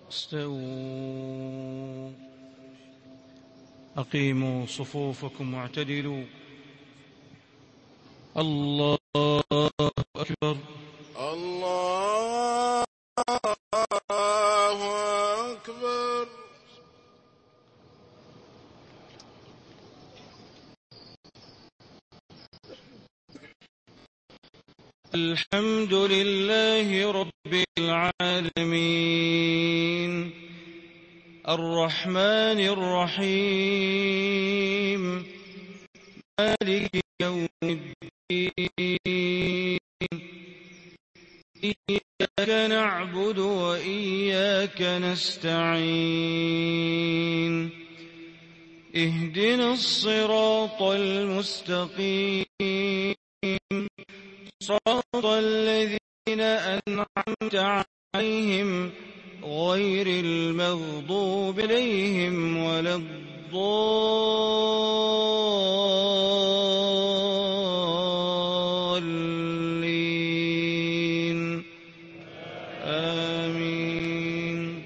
استووا. أقيموا صفوفكم واعتدلوا. الله أكبر. الله أكبر. الحمد لله رب العالمين الرحمن الرحيم مالك يوم الدين إياك نعبد وإياك نستعين اهدنا الصراط المستقيم صراط الذين أنعمت عليهم غير المغضوب عليهم ولا الضالين آمين.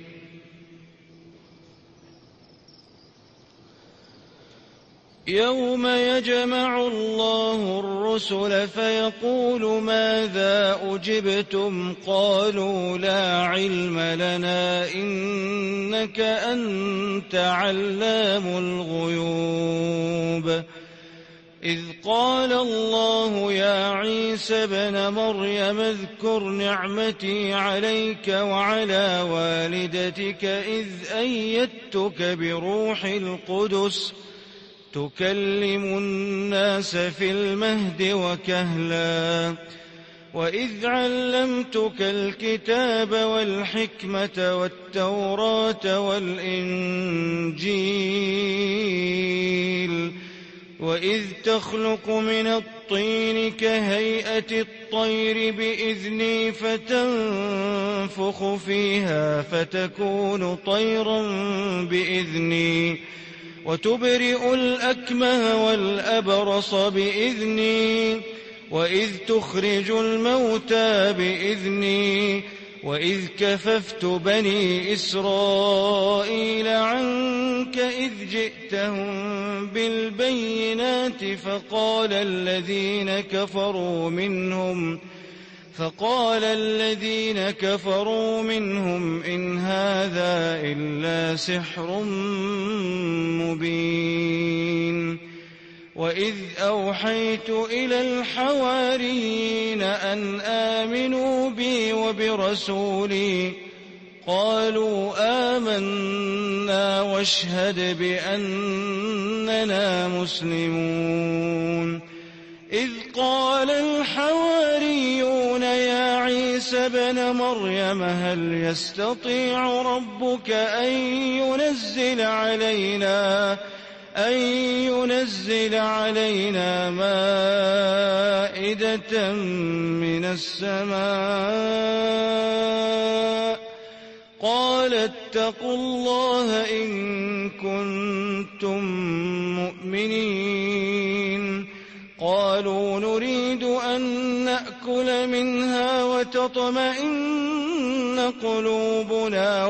يوم يجمع الله الرسل فيقول ماذا أجبتم قالوا لا علم لنا إنك أنت علام الغيوب. إذ قال الله يا عيسى ابن مريم اذكر نعمتي عليك وعلى والدتك إذ أيدتك بروح القدس تكلم الناس في المهد وكهلا وإذ علمتك الكتاب والحكمة والتوراة والإنجيل وإذ تخلق من الطين كهيئة الطير بإذني فتنفخ فيها فتكون طيرا بإذني وتبرئ الأكمه والأبرص بإذني وإذ تخرج الموتى بإذني وإذ كففت بني إسرائيل عنك إذ جئتهم بالبينات فقال الذين كفروا منهم إن هذا إلا سحر مبين. وإذ أوحيت إلى الحواريين أن آمنوا بي وبرسولي قالوا آمنا واشهد بأننا مسلمون. إذ قال الحواريون يا عيسى ابن مريم هل يستطيع ربك أن ينزل علينا مائدة من السماء قال اتقوا الله إن كنتم مؤمنين. قالوا نريد أن نأكل منها وتطمئن قلوبنا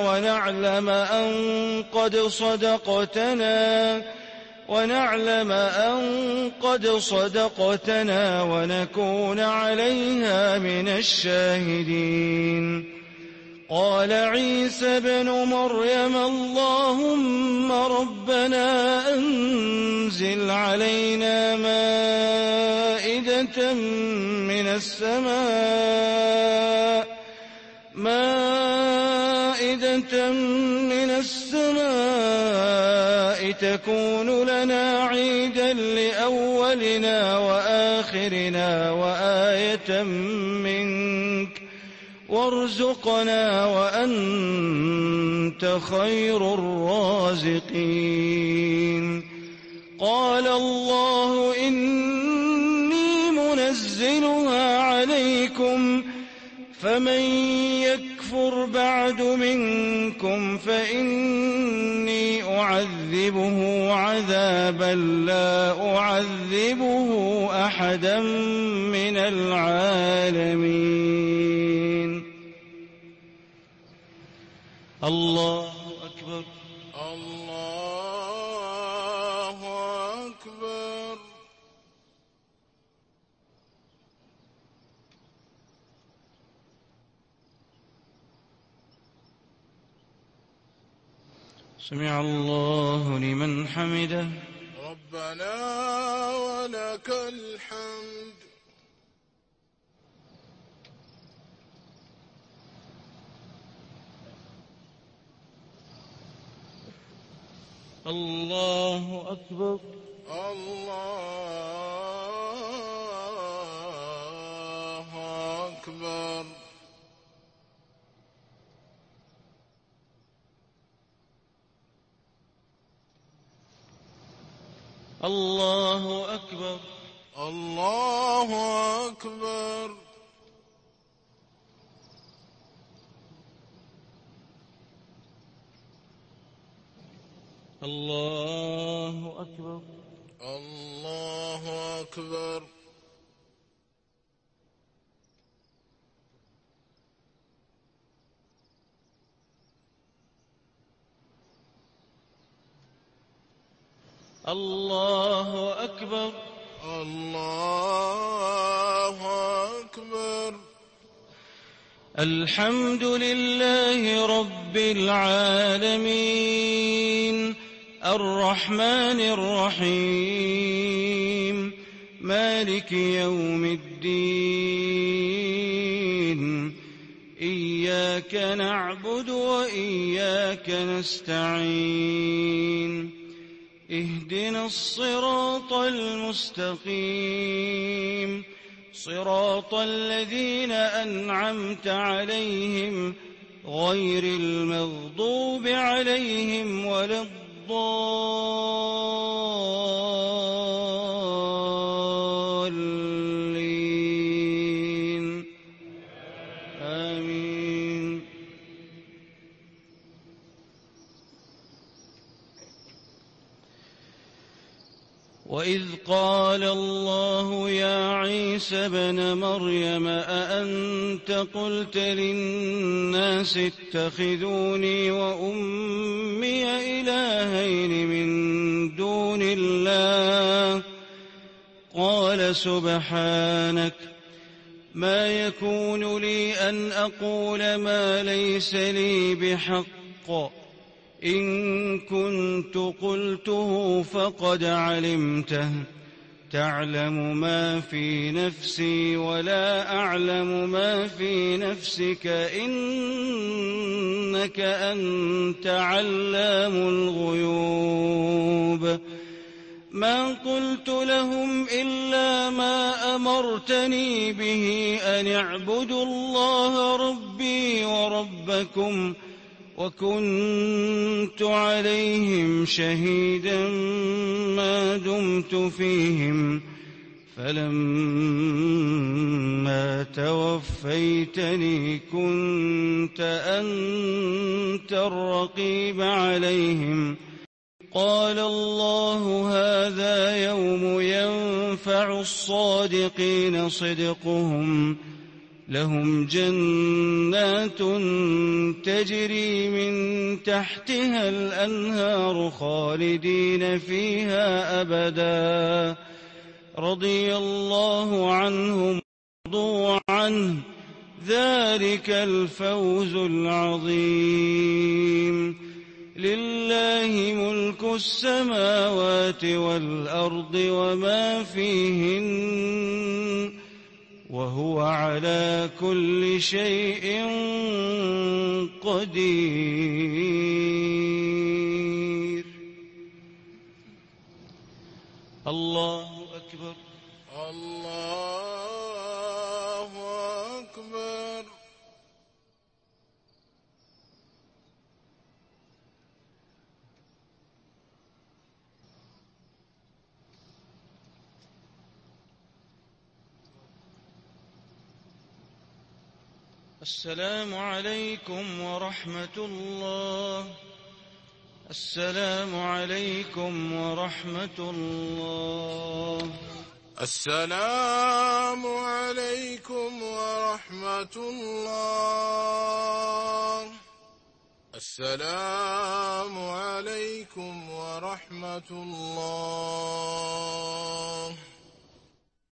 ونعلم أن قد صدقتنا ونكون عليها من الشاهدين. قال عيسى ابن مريم اللهم ربنا أنزل علينا مائدة من السماء تكون لنا عيدا لأولنا وآخرنا وآية منك وارزقنا وأنت خير الرازقين. قال الله إني منزلها عليكم فمن يكفر بعد منكم فإني أعذبه عذابا لا أعذبه أحدا من العالمين. الله أكبر. الله أكبر. سمع الله لمن حمده. ربنا ولك الحمد. الله أكبر. الله أكبر. الله أكبر. الله أكبر. الله أكبر. الله أكبر. الله أكبر. الله أكبر. الحمد لله رب العالمين الرحمن الرحيم مالك يوم الدين إياك نعبد وإياك نستعين اهدنا الصراط المستقيم صراط الذين أنعمت عليهم غير المغضوب عليهم ولا الضالين آمين. وإذ قال الله يا عيسى ابن مريم أأنت قلت للناس اتخذوني وأمي إلهين من دون الله قال سبحانك ما يكون لي أن أقول ما ليس لي بحق إن كنت قلته فقد علمته تعلم ما في نفسي ولا أعلم ما في نفسك إنك أنت علام الغيوب ما قلت لهم إلا ما أمرتني به أن اعبدوا الله ربي وربكم وكنت عليهم شهيدا ما دمت فيهم فلما توفيتني كنت أنت الرقيب عليهم قال الله هذا يوم ينفع الصادقين صدقهم لهم جنات تجري من تحتها الأنهار خالدين فيها أبدا رضي الله عنهم ورضوا عنه ذلك الفوز العظيم لله ملك السماوات والأرض وما فيهن وهو على كل شيء قدير. الله أكبر. الله أكبر. السلام عليكم ورحمة الله. السلام عليكم ورحمة الله. السلام عليكم ورحمة الله. السلام عليكم ورحمة الله.